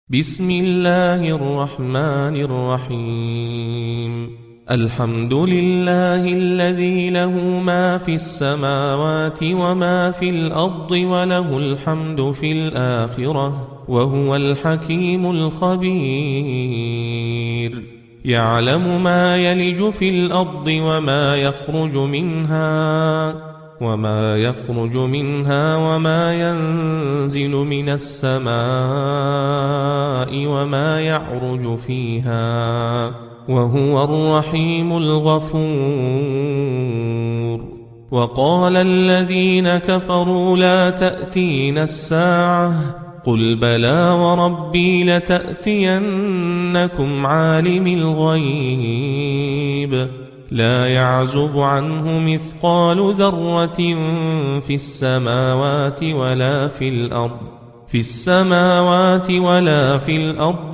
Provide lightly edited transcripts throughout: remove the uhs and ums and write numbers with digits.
بسم الله الرحمن الرحيم. الحمد لله الذي له ما في السماوات وما في الأرض وله الحمد في الآخرة وهو الحكيم الخبير. يعلم ما يلج في الأرض وما يخرج منها وما ينزل من السماء وما يعرج فيها وهو الرحيم الغفور. وقال الذين كفروا لا تأتينا الساعة قل بلى وربي لتأتينكم عالم الغيب لا يعزب عنه مثقال ذرة في السماوات ولا في الأرض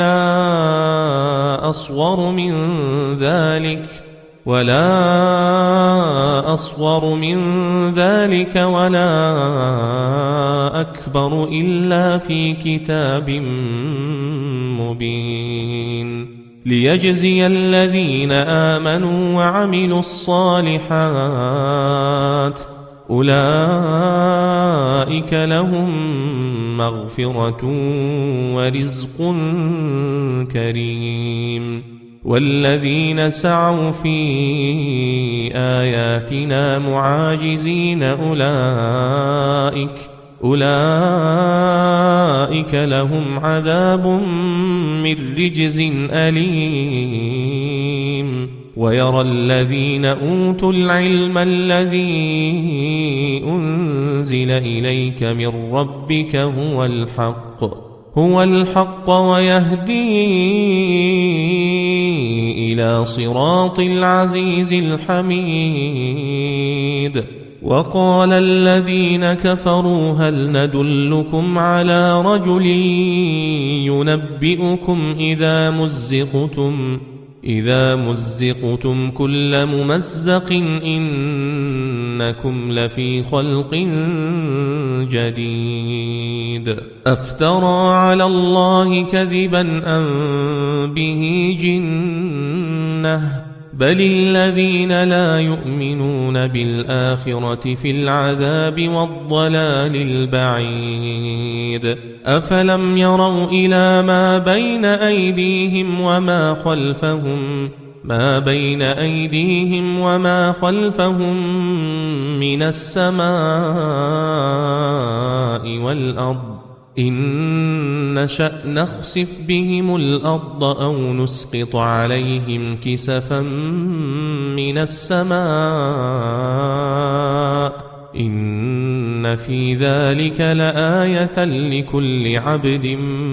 ولا أصغر من ذلك ولا أكبر إلا في كتاب مبين ليجزي الذين آمنوا وعملوا الصالحات أولئك لهم مغفرة ورزق كريم. والذين سعوا في آياتنا معاجزين أولئك لهم عذاب من رجز أليم. ويرى الذين أوتوا العلم الذي أنزل إليك من ربك هو الحق ويهدي إلى صراط العزيز الحميد. وقال الذين كفروا هل ندلكم على رجل ينبئكم إذا مزقتم كل ممزق إنكم لفي خلق جديد. أفترى على الله كذبا أم به جنة بل الذين لا يؤمنون بالآخرة في العذاب والضلال البعيد. أفلم يروا إلى ما بين أيديهم وما خلفهم من السماء والأرض إن نشأ نخسف بهم الأرض أو نسقط عليهم كسفا من السماء إن في ذلك لآية لكل عبد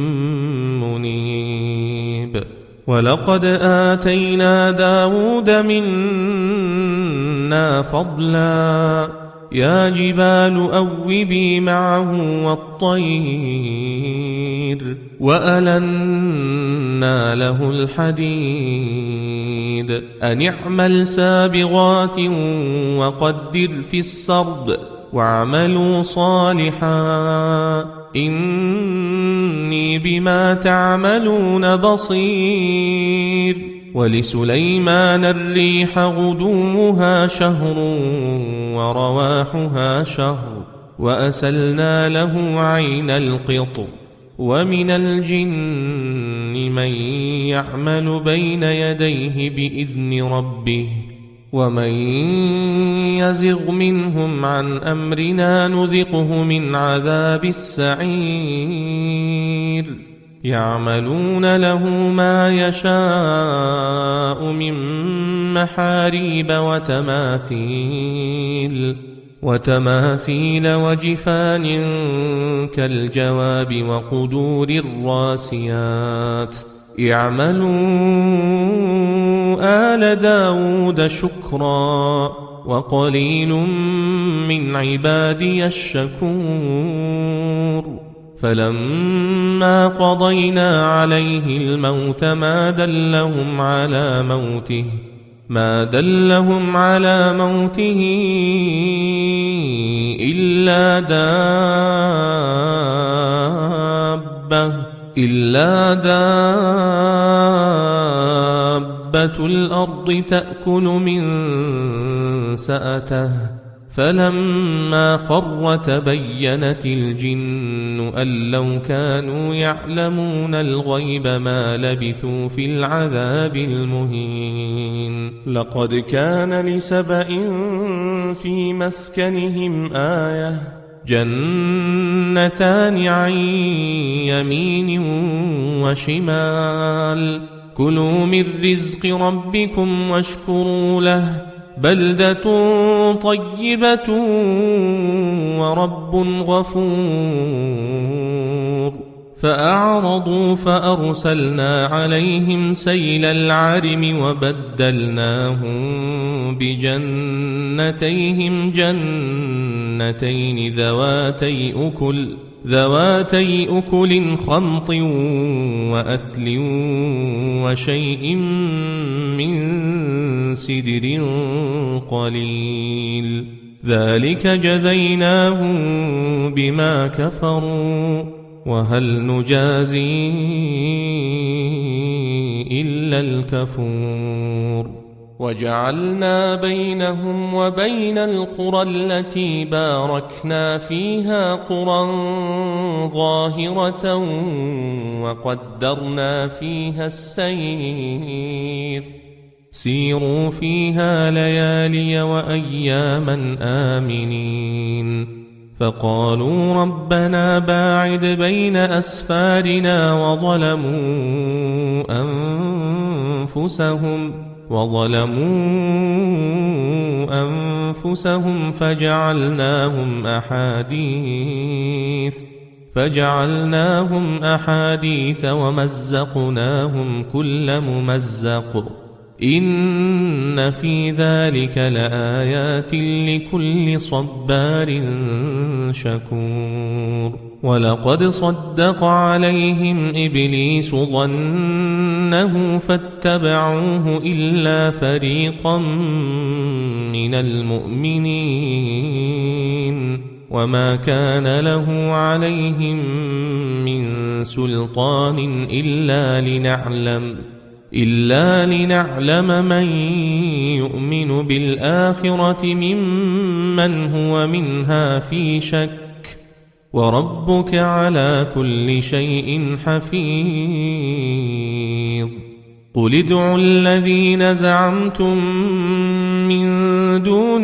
منيب. ولقد آتينا داود منا فضلا يا جبال أوبي معه والطير وألنا له الحديد أن اعمل سابغات وقدر في السرد واعملوا صالحا إني بما تعملون بصير. ولسليمان الريح غدوها شهر ورواحها شهر وأسلنا له عين القطر. ومن الجن من يعمل بين يديه بإذن ربه ومن يزغ منهم عن أمرنا نذقه من عذاب السعير. يعملون له ما يشاء من محاريب وتماثيل وجفان كالجواب وقدور الراسيات. اعملوا آل داود شكرا وقليل من عبادي الشكور. فلما قضينا عليه الموت ما دلهم على موته إلا دابة إلا دابة الأرض تأكل من سأته فلما خر تبينت الجن أن لو كانوا يعلمون الغيب ما لبثوا في العذاب المهين لقد كان لسبإ في مسكنهم آية جنتان عن يمين وشمال كلوا من رزق ربكم واشكروا له بلدة طيبة ورب غفور فأعرضوا فأرسلنا عليهم سيل العرم وبدلناهم بجنتيهم جنتين ذواتي أكل خمط وأثل وشيء من سدر قليل ذلك جزيناهم بما كفروا وهل نجازي إلا الكفور وجعلنا بينهم وبين القرى التي باركنا فيها قرى ظاهرة وقدرنا فيها السير سيروا فيها ليالي وأياما آمنين فقالوا ربنا باعد بين أسفارنا وظلموا أنفسهم فجعلناهم أحاديث ومزقناهم كل ممزق إن في ذلك لآيات لكل صبار شكور ولقد صدق عليهم إبليس ظنه فاتبعوه إلا فريقا من المؤمنين وما كان له عليهم من سلطان إلا لنعلم من يؤمن بالآخرة ممن هو منها في شك وربك على كل شيء حفيظ قل ادعوا الذين زعمتم من دون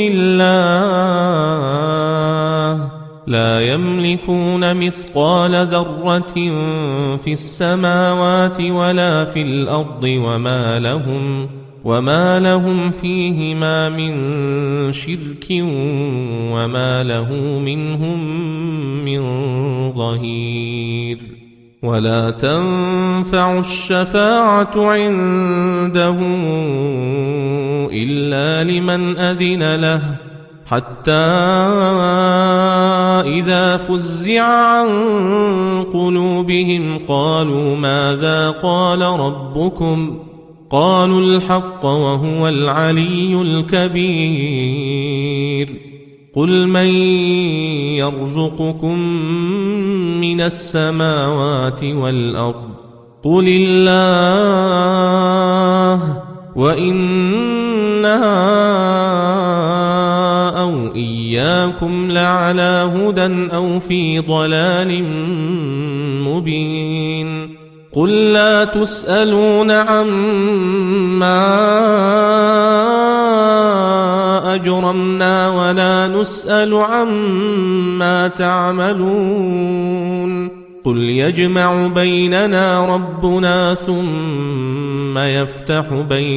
الله لا يملكون مثقال ذرة في السماوات ولا في الأرض وما لهم فيهما من شرك وما له منهم من ظهير ولا تنفع الشفاعة عنده إلا لمن أذن له حتى إذا فزع عن قلوبهم قالوا ماذا قال ربكم قالوا الحق وهو العلي الكبير قل من يرزقكم من السماوات والأرض قل الله وإنا أو إياكم لعلى هدى أو في ضلال مبين قل لا تسألون عما أجرمنا ولا نسأل عما تعملون قل يجمع بيننا ربنا ثم يفتح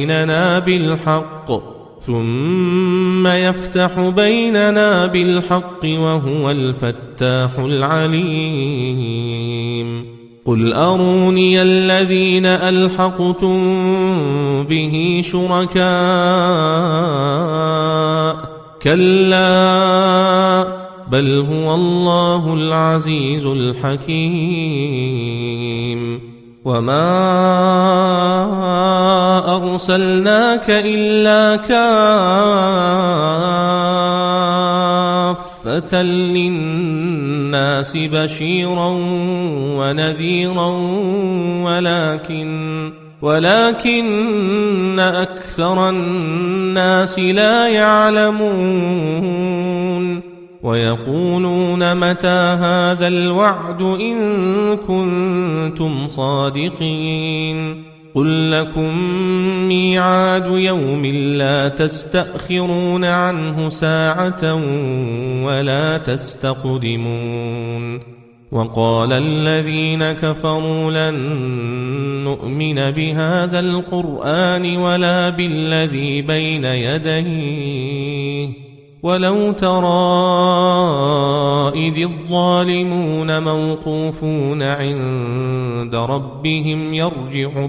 بيننا بالحق وهو الفتاح العليم قل أروني الذين ألحقتم به شركاء كلا بل هو الله العزيز الحكيم وما أرسلناك إلا كافة للناس الناس بشيرا ونذيرا ولكن أكثر الناس لا يعلمون ويقولون متى هذا الوعد إن كنتم صادقين قل لكم ميعاد يوم لا تستأخرون عنه ساعة ولا تستقدمون وقال الذين كفروا لن نؤمن بهذا القرآن ولا بالذي بين يديه ولو ترى إذ الظالمون موقوفون عند ربهم يرجع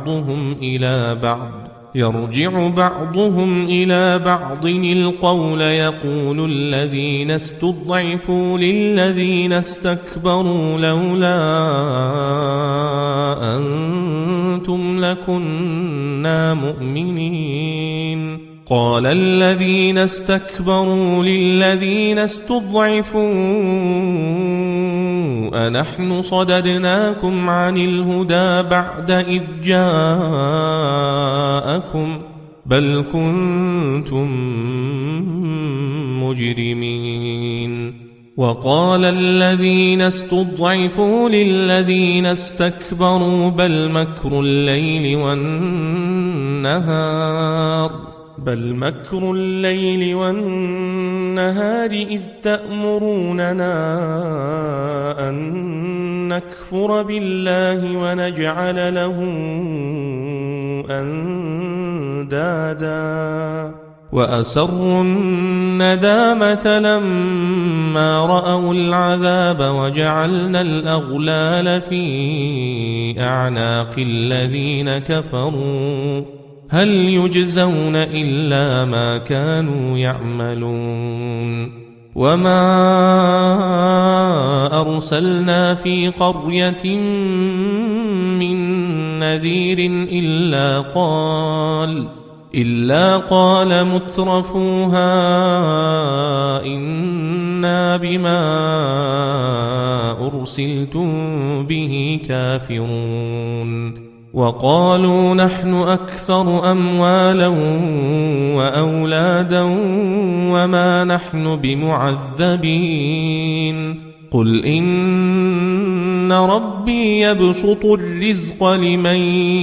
بعضهم إلى بعض القول يقول الذين استضعفوا للذين استكبروا لولا أنتم لكنا مؤمنين قال الذين استكبروا للذين استضعفوا أنحن صددناكم عن الهدى بعد إذ جاءكم بل كنتم مجرمين وقال الذين استضعفوا للذين استكبروا بل مكر الليل والنهار إذ تأمروننا أن نكفر بالله ونجعل له أندادا وأسروا الندامة لما رأوا العذاب وجعلنا الأغلال في أعناق الذين كفروا هل يجزون إلا ما كانوا يعملون وما أرسلنا في قرية من نذير إلا قال مترفوها إنا بما أرسلتم به كافرون وقالوا نحن أكثر أموالا وأولادا وما نحن بمعذبين قل إن ربي يبسط الرزق لمن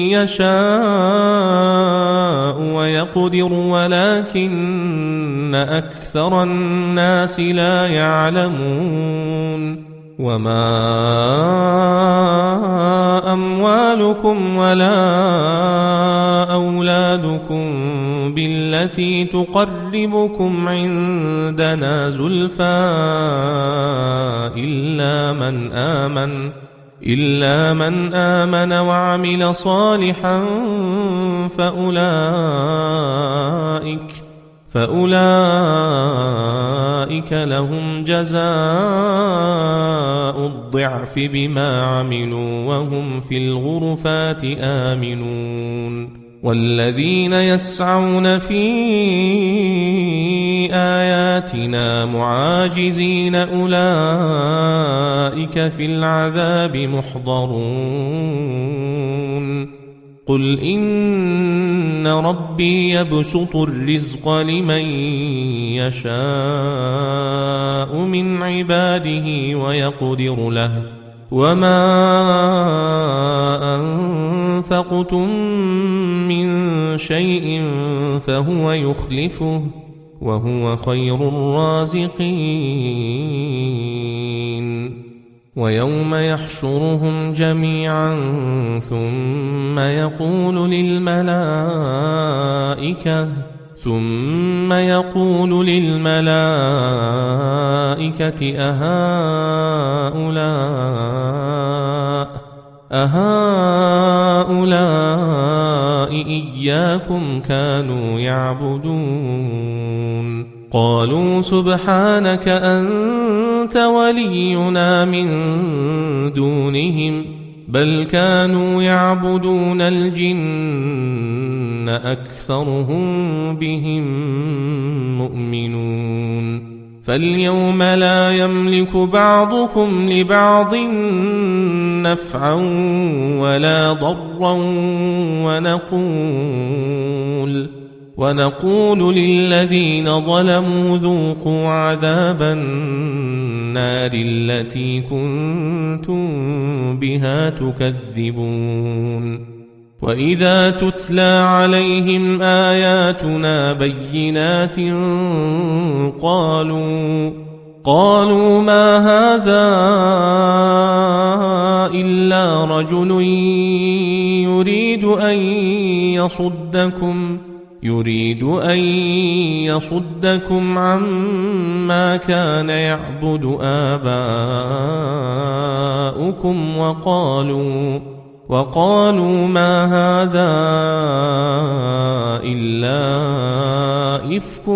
يشاء ويقدر ولكن أكثر الناس لا يعلمون وما أموالكم ولا أولادكم بالتي تقربكم عندنا زلفى إلا من آمن وعمل صالحا فأولئك لهم جزاء الضعف بما عملوا وهم في الغرفات آمنون والذين يسعون في آياتنا معاجزين أولئك في العذاب محضرون قل إن ربي يبسط الرزق لمن يشاء من عباده ويقدر له وما أنفقتم من شيء فهو يخلفه وهو خير الرازقين ويوم يحشرهم جميعا ثم يقول للملائكة أهؤلاء إياكم كانوا يعبدون قالوا سبحانك أنت ولينا من دونهم بل كانوا يعبدون الجن أكثرهم بهم مؤمنون فاليوم لا يملك بعضكم لبعض نفعا ولا ضرا ونقول للذين ظلموا ذوقوا عذاب النار التي كنتم بها تكذبون وإذا تتلى عليهم آياتنا بينات قالوا ما هذا إلا رجل يريد أن يصدكم عما كان يعبد آباؤكم وقالوا ما هذا إلا إفك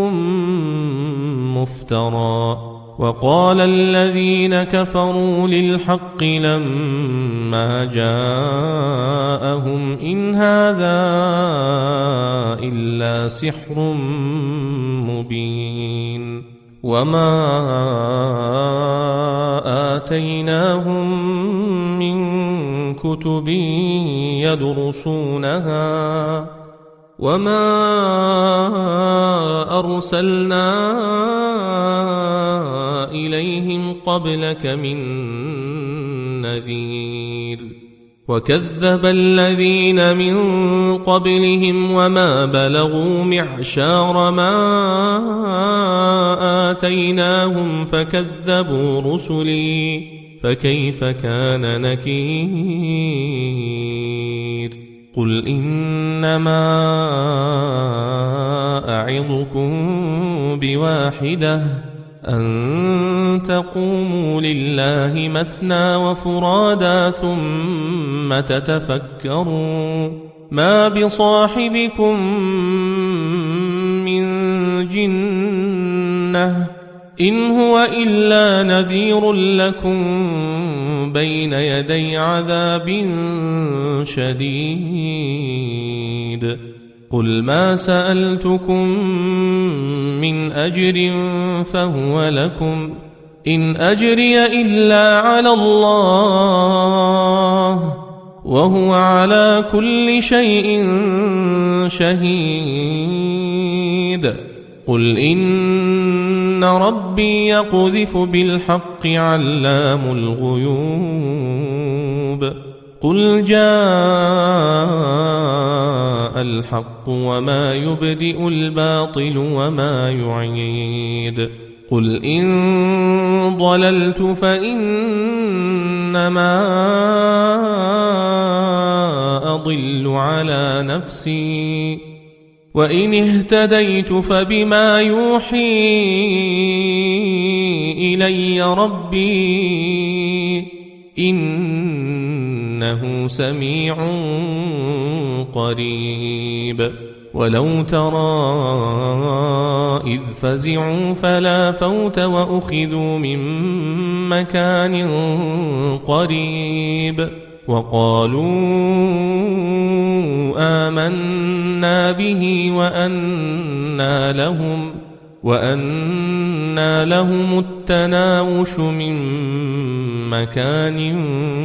مفترى وقال الذين كفروا للحق لما جاءهم إن هذا إلا سحر مبين وما آتيناهم من كتب يدرسونها وما أرسلنا إليهم قبلك من نذير وكذب الذين من قبلهم وما بلغوا معشار ما آتيناهم فكذبوا رسلي فكيف كان نكير قل إنما أعظكم بواحدة أن تقوموا لله مثنى وفرادا ثم تتفكروا ما بصاحبكم من جنة إن هو إلا نذير لكم بين يدي عذاب شديد قل ما سألتكم من أجر فهو لكم إن أجري إلا على الله وهو على كل شيء شهيد قل إن ربي يقذف بالحق علام الغيوب قل جاء الحق وما يبدئ الباطل وما يعيد قل إن ضللت فإنما أضل على نفسي وإن اهتديت فبما يوحي إلي ربي إنه سميع قريب ولو ترى إذ فزعوا فلا فوت وأخذوا من مكان قريب وقالوا آمنا به وأنى لهم التناوش من مكان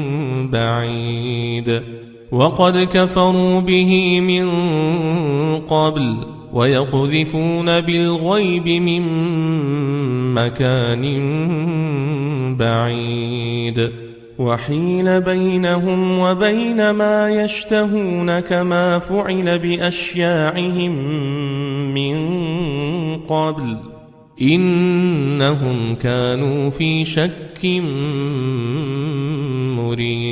بعيد وقد كفروا به من قبل ويقذفون بالغيب من مكان بعيد وحيل بينهم وبين ما يشتهون كما فعل بأشياعهم من قبل إنهم كانوا في شك مريب